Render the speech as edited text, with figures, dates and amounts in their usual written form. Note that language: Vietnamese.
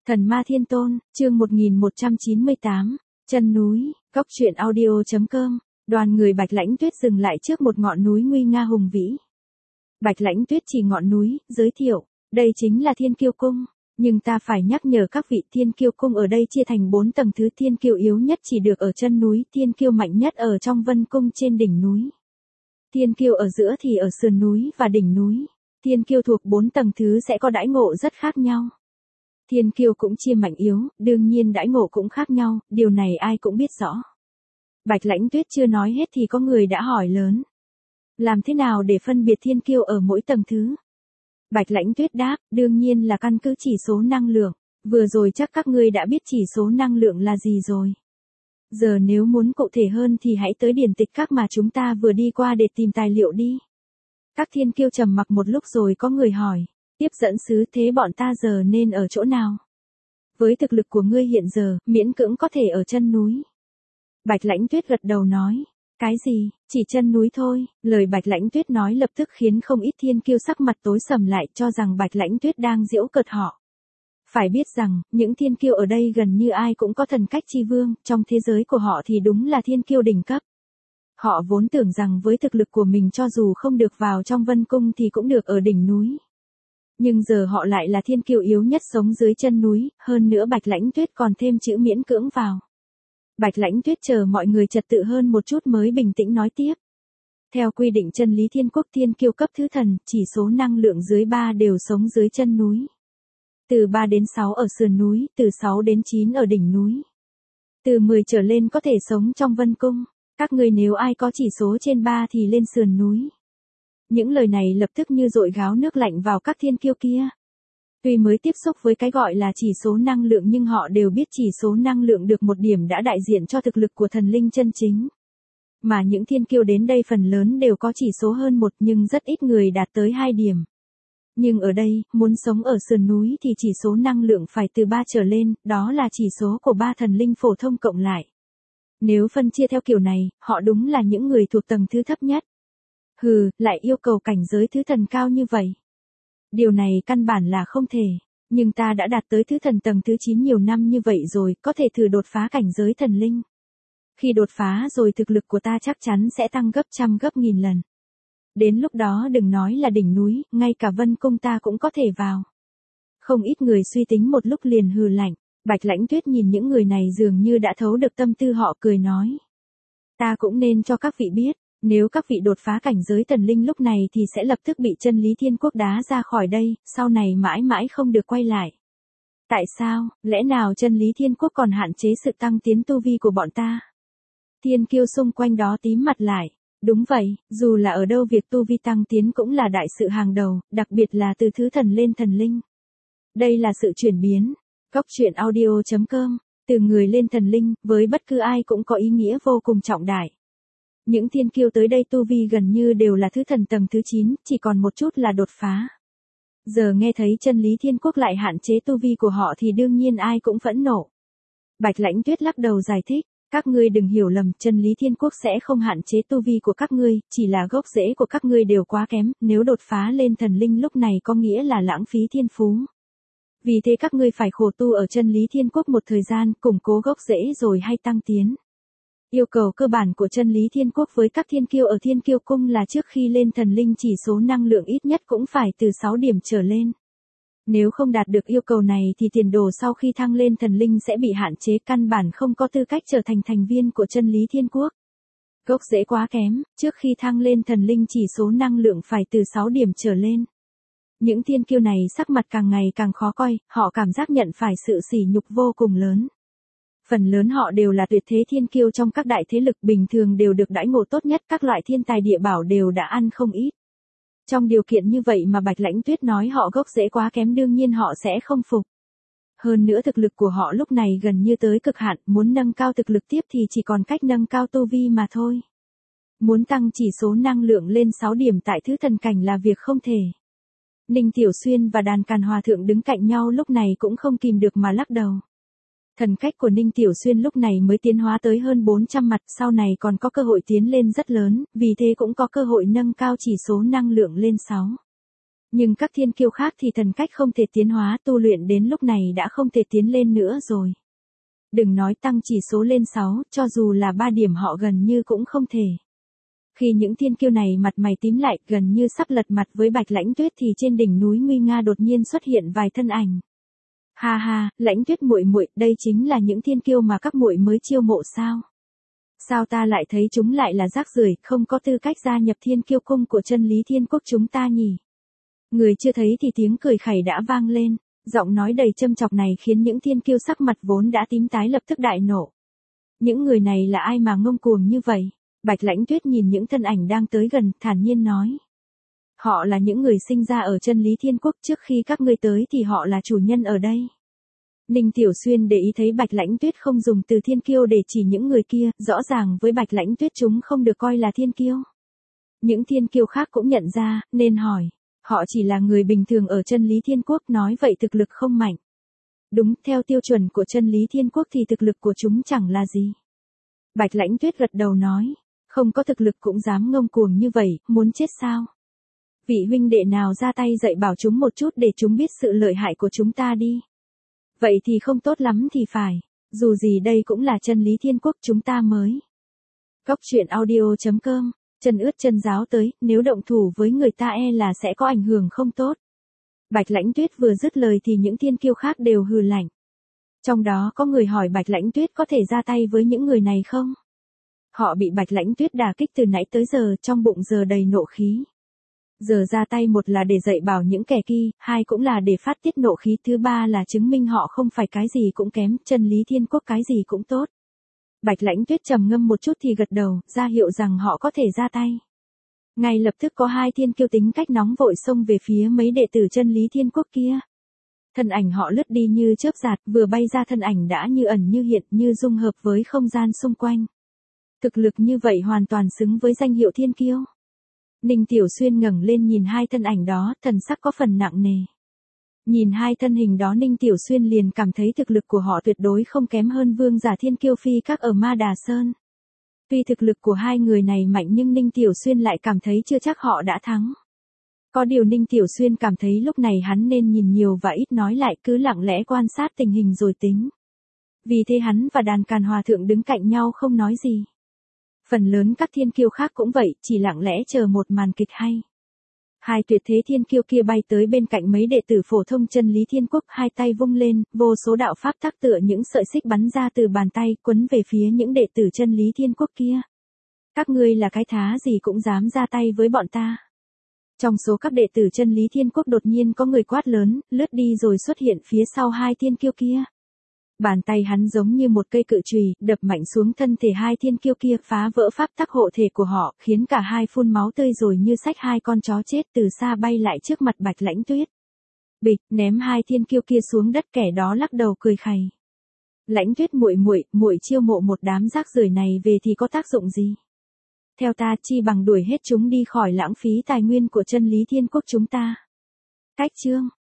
Thần Ma Thiên Tôn, chương 1198, chân núi, Cốc truyện audio.com, đoàn người Bạch Lãnh Tuyết dừng lại trước một ngọn núi nguy nga hùng vĩ. Bạch Lãnh Tuyết chỉ ngọn núi, giới thiệu, đây chính là Thiên Kiêu Cung, nhưng ta phải nhắc nhở các vị Thiên Kiêu Cung ở đây chia thành 4 tầng thứ, Thiên Kiêu yếu nhất chỉ được ở chân núi, Thiên Kiêu mạnh nhất ở trong Vân Cung trên đỉnh núi. Thiên Kiêu ở giữa thì ở sườn núi và đỉnh núi. Thiên Kiêu thuộc 4 tầng thứ sẽ có đãi ngộ rất khác nhau. Thiên Kiêu cũng chia mạnh yếu, đương nhiên đãi ngộ cũng khác nhau, điều này ai cũng biết rõ. Bạch Lãnh Tuyết chưa nói hết thì có người đã hỏi lớn. Làm thế nào để phân biệt Thiên Kiêu ở mỗi tầng thứ? Bạch Lãnh Tuyết đáp, đương nhiên là căn cứ chỉ số năng lượng. Vừa rồi chắc các ngươi đã biết chỉ số năng lượng là gì rồi. Giờ nếu muốn cụ thể hơn thì hãy tới điển tịch các mà chúng ta vừa đi qua để tìm tài liệu đi. Các Thiên Kiêu trầm mặc một lúc rồi có người hỏi. Tiếp dẫn sứ, thế bọn ta giờ nên ở chỗ nào? Với thực lực của ngươi hiện giờ, miễn cưỡng có thể ở chân núi. Bạch Lãnh Tuyết gật đầu nói. Cái gì, chỉ chân núi thôi? Lời Bạch Lãnh Tuyết nói lập tức khiến không ít Thiên Kiêu sắc mặt tối sầm lại, cho rằng Bạch Lãnh Tuyết đang giễu cợt họ. Phải biết rằng, những Thiên Kiêu ở đây gần như ai cũng có thần cách chi vương, trong thế giới của họ thì đúng là Thiên Kiêu đỉnh cấp. Họ vốn tưởng rằng với thực lực của mình cho dù không được vào trong Vân Cung thì cũng được ở đỉnh núi. Nhưng giờ họ lại là Thiên Kiêu yếu nhất sống dưới chân núi, hơn nữa Bạch Lãnh Tuyết còn thêm chữ miễn cưỡng vào. Bạch Lãnh Tuyết chờ mọi người trật tự hơn một chút mới bình tĩnh nói tiếp. Theo quy định chân lý Thiên Quốc, Thiên Kiêu cấp thứ thần, chỉ số năng lượng dưới 3 đều sống dưới chân núi. Từ 3 đến 6 ở sườn núi, từ 6 đến 9 ở đỉnh núi. Từ 10 trở lên có thể sống trong Vân Cung. Các ngươi nếu ai có chỉ số trên 3 thì lên sườn núi. Những lời này lập tức như dội gáo nước lạnh vào các Thiên Kiêu kia. Tuy mới tiếp xúc với cái gọi là chỉ số năng lượng nhưng họ đều biết chỉ số năng lượng được một điểm đã đại diện cho thực lực của thần linh chân chính. Mà những Thiên Kiêu đến đây phần lớn đều có chỉ số hơn 1 nhưng rất ít người đạt tới 2 điểm. Nhưng ở đây, muốn sống ở sườn núi thì chỉ số năng lượng phải từ 3 trở lên, đó là chỉ số của 3 thần linh phổ thông cộng lại. Nếu phân chia theo kiểu này, họ đúng là những người thuộc tầng thứ thấp nhất. Hừ, lại yêu cầu cảnh giới thứ thần cao như vậy. Điều này căn bản là không thể, nhưng ta đã đạt tới thứ thần tầng thứ 9 nhiều năm như vậy rồi, có thể thử đột phá cảnh giới thần linh. Khi đột phá rồi thực lực của ta chắc chắn sẽ tăng gấp trăm gấp nghìn lần. Đến lúc đó đừng nói là đỉnh núi, ngay cả Vân Cung ta cũng có thể vào. Không ít người suy tính một lúc liền hừ lạnh. Bạch Lãnh Tuyết nhìn những người này dường như đã thấu được tâm tư họ, cười nói. Ta cũng nên cho các vị biết. Nếu các vị đột phá cảnh giới thần linh lúc này thì sẽ lập tức bị chân lý Thiên Quốc đá ra khỏi đây, sau này mãi mãi không được quay lại. Tại sao, lẽ nào chân lý Thiên Quốc còn hạn chế sự tăng tiến tu vi của bọn ta? Thiên Kiêu xung quanh đó tím mặt lại. Đúng vậy, dù là ở đâu việc tu vi tăng tiến cũng là đại sự hàng đầu, đặc biệt là từ thứ thần lên thần linh. Đây là sự chuyển biến. Cốc truyện audio.com, từ người lên thần linh, với bất cứ ai cũng có ý nghĩa vô cùng trọng đại. Những Thiên Kiêu tới đây tu vi gần như đều là thứ thần tầng thứ 9, chỉ còn một chút là đột phá. Giờ nghe thấy chân lý Thiên Quốc lại hạn chế tu vi của họ thì đương nhiên ai cũng phẫn nộ. Bạch Lãnh Tuyết lắc đầu giải thích, các ngươi đừng hiểu lầm, chân lý Thiên Quốc sẽ không hạn chế tu vi của các ngươi, chỉ là gốc rễ của các ngươi đều quá kém, nếu đột phá lên thần linh lúc này có nghĩa là lãng phí thiên phú. Vì thế các ngươi phải khổ tu ở chân lý Thiên Quốc một thời gian, củng cố gốc rễ rồi hay tăng tiến. Yêu cầu cơ bản của chân lý Thiên Quốc với các Thiên Kiêu ở Thiên Kiêu Cung là trước khi lên thần linh chỉ số năng lượng ít nhất cũng phải từ 6 điểm trở lên. Nếu không đạt được yêu cầu này thì tiền đồ sau khi thăng lên thần linh sẽ bị hạn chế, căn bản không có tư cách trở thành thành viên của chân lý Thiên Quốc. Gốc rễ quá kém, trước khi thăng lên thần linh chỉ số năng lượng phải từ 6 điểm trở lên. Những Thiên Kiêu này sắc mặt càng ngày càng khó coi, họ cảm giác nhận phải sự sỉ nhục vô cùng lớn. Phần lớn họ đều là tuyệt thế Thiên Kiêu trong các đại thế lực, bình thường đều được đãi ngộ tốt nhất, các loại thiên tài địa bảo đều đã ăn không ít. Trong điều kiện như vậy mà Bạch Lãnh Tuyết nói họ gốc rễ quá kém đương nhiên họ sẽ không phục. Hơn nữa thực lực của họ lúc này gần như tới cực hạn, muốn nâng cao thực lực tiếp thì chỉ còn cách nâng cao tu vi mà thôi. Muốn tăng chỉ số năng lượng lên 6 điểm tại thứ thần cảnh là việc không thể. Ninh Tiểu Xuyên và Đàn Càn Hòa Thượng đứng cạnh nhau lúc này cũng không kìm được mà lắc đầu. Thần cách của Ninh Tiểu Xuyên lúc này mới tiến hóa tới hơn 400 mặt, sau này còn có cơ hội tiến lên rất lớn, vì thế cũng có cơ hội nâng cao chỉ số năng lượng lên 6. Nhưng các thiên kiêu khác thì thần cách không thể tiến hóa, tu luyện đến lúc này đã không thể tiến lên nữa rồi. Đừng nói tăng chỉ số lên 6, cho dù là 3 điểm họ gần như cũng không thể. Khi những thiên kiêu này mặt mày tím lại, gần như sắp lật mặt với Bạch Lãnh Tuyết thì trên đỉnh núi nguy nga đột nhiên xuất hiện vài thân ảnh. Ha ha, Lãnh Tuyết muội muội, đây chính là những thiên kiêu mà các muội mới chiêu mộ sao? Sao ta lại thấy chúng lại là rác rưởi, không có tư cách gia nhập Thiên Kiêu cung của Chân Lý Thiên Quốc chúng ta nhỉ? Người chưa thấy thì tiếng cười khẩy đã vang lên, giọng nói đầy châm chọc này khiến những thiên kiêu sắc mặt vốn đã tím tái lập tức đại nộ. Những người này là ai mà ngông cuồng như vậy? Bạch Lãnh Tuyết nhìn những thân ảnh đang tới gần, thản nhiên nói. Họ là những người sinh ra ở Chân Lý Thiên Quốc, trước khi các ngươi tới thì họ là chủ nhân ở đây. Ninh Tiểu Xuyên để ý thấy Bạch Lãnh Tuyết không dùng từ thiên kiêu để chỉ những người kia, rõ ràng với Bạch Lãnh Tuyết chúng không được coi là thiên kiêu. Những thiên kiêu khác cũng nhận ra, nên hỏi. Họ chỉ là người bình thường ở Chân Lý Thiên Quốc, nói vậy thực lực không mạnh. Đúng, theo tiêu chuẩn của Chân Lý Thiên Quốc thì thực lực của chúng chẳng là gì. Bạch Lãnh Tuyết gật đầu nói, không có thực lực cũng dám ngông cuồng như vậy, muốn chết sao? Vị huynh đệ nào ra tay dạy bảo chúng một chút để chúng biết sự lợi hại của chúng ta đi. Vậy thì không tốt lắm thì phải, dù gì đây cũng là Chân Lý Thiên Quốc chúng ta mới. Góc truyện audio.com, chân ướt chân ráo tới, nếu động thủ với người ta e là sẽ có ảnh hưởng không tốt. Bạch Lãnh Tuyết vừa dứt lời thì những thiên kiêu khác đều hừ lạnh. Trong đó có người hỏi Bạch Lãnh Tuyết có thể ra tay với những người này không? Họ bị Bạch Lãnh Tuyết đả kích từ nãy tới giờ, trong bụng giờ đầy nộ khí. Giờ ra tay một là để dạy bảo những kẻ kia, hai cũng là để phát tiết nộ khí, thứ ba là chứng minh họ không phải cái gì cũng kém, Chân Lý Thiên Quốc cái gì cũng tốt. Bạch Lãnh Tuyết trầm ngâm một chút thì gật đầu, ra hiệu rằng họ có thể ra tay. Ngay lập tức có hai thiên kiêu tính cách nóng vội xông về phía mấy đệ tử Chân Lý Thiên Quốc kia. Thân ảnh họ lướt đi như chớp giạt, vừa bay ra thân ảnh đã như ẩn như hiện, như dung hợp với không gian xung quanh. Thực lực như vậy hoàn toàn xứng với danh hiệu thiên kiêu. Ninh Tiểu Xuyên ngẩng lên nhìn hai thân ảnh đó, thần sắc có phần nặng nề. Nhìn hai thân hình đó Ninh Tiểu Xuyên liền cảm thấy thực lực của họ tuyệt đối không kém hơn vương giả thiên kiêu phi các ở Ma Đà Sơn. Tuy thực lực của hai người này mạnh nhưng Ninh Tiểu Xuyên lại cảm thấy chưa chắc họ đã thắng. Có điều Ninh Tiểu Xuyên cảm thấy lúc này hắn nên nhìn nhiều và ít nói lại, cứ lặng lẽ quan sát tình hình rồi tính. Vì thế hắn và Đàn Càn Hòa Thượng đứng cạnh nhau không nói gì. Phần lớn các thiên kiêu khác cũng vậy, chỉ lặng lẽ chờ một màn kịch hay. Hai tuyệt thế thiên kiêu kia bay tới bên cạnh mấy đệ tử phổ thông Chân Lý Thiên Quốc, hai tay vung lên, vô số đạo pháp tắc tựa những sợi xích bắn ra từ bàn tay, quấn về phía những đệ tử Chân Lý Thiên Quốc kia. Các ngươi là cái thá gì cũng dám ra tay với bọn ta. Trong số các đệ tử Chân Lý Thiên Quốc đột nhiên có người quát lớn, lướt đi rồi xuất hiện phía sau hai thiên kiêu kia. Bàn tay hắn giống như một cây cự chùy, đập mạnh xuống thân thể hai thiên kiêu kia, phá vỡ pháp tắc hộ thể của họ, khiến cả hai phun máu tươi rồi như xách hai con chó chết từ xa bay lại trước mặt Bạch Lãnh Tuyết. Bịch, ném hai thiên kiêu kia xuống đất, kẻ đó lắc đầu cười khẩy. Lãnh Tuyết muội muội, muội chiêu mộ một đám rác rưởi này về thì có tác dụng gì? Theo ta chi bằng đuổi hết chúng đi khỏi lãng phí tài nguyên của Chân Lý Thiên Quốc chúng ta. Cách chương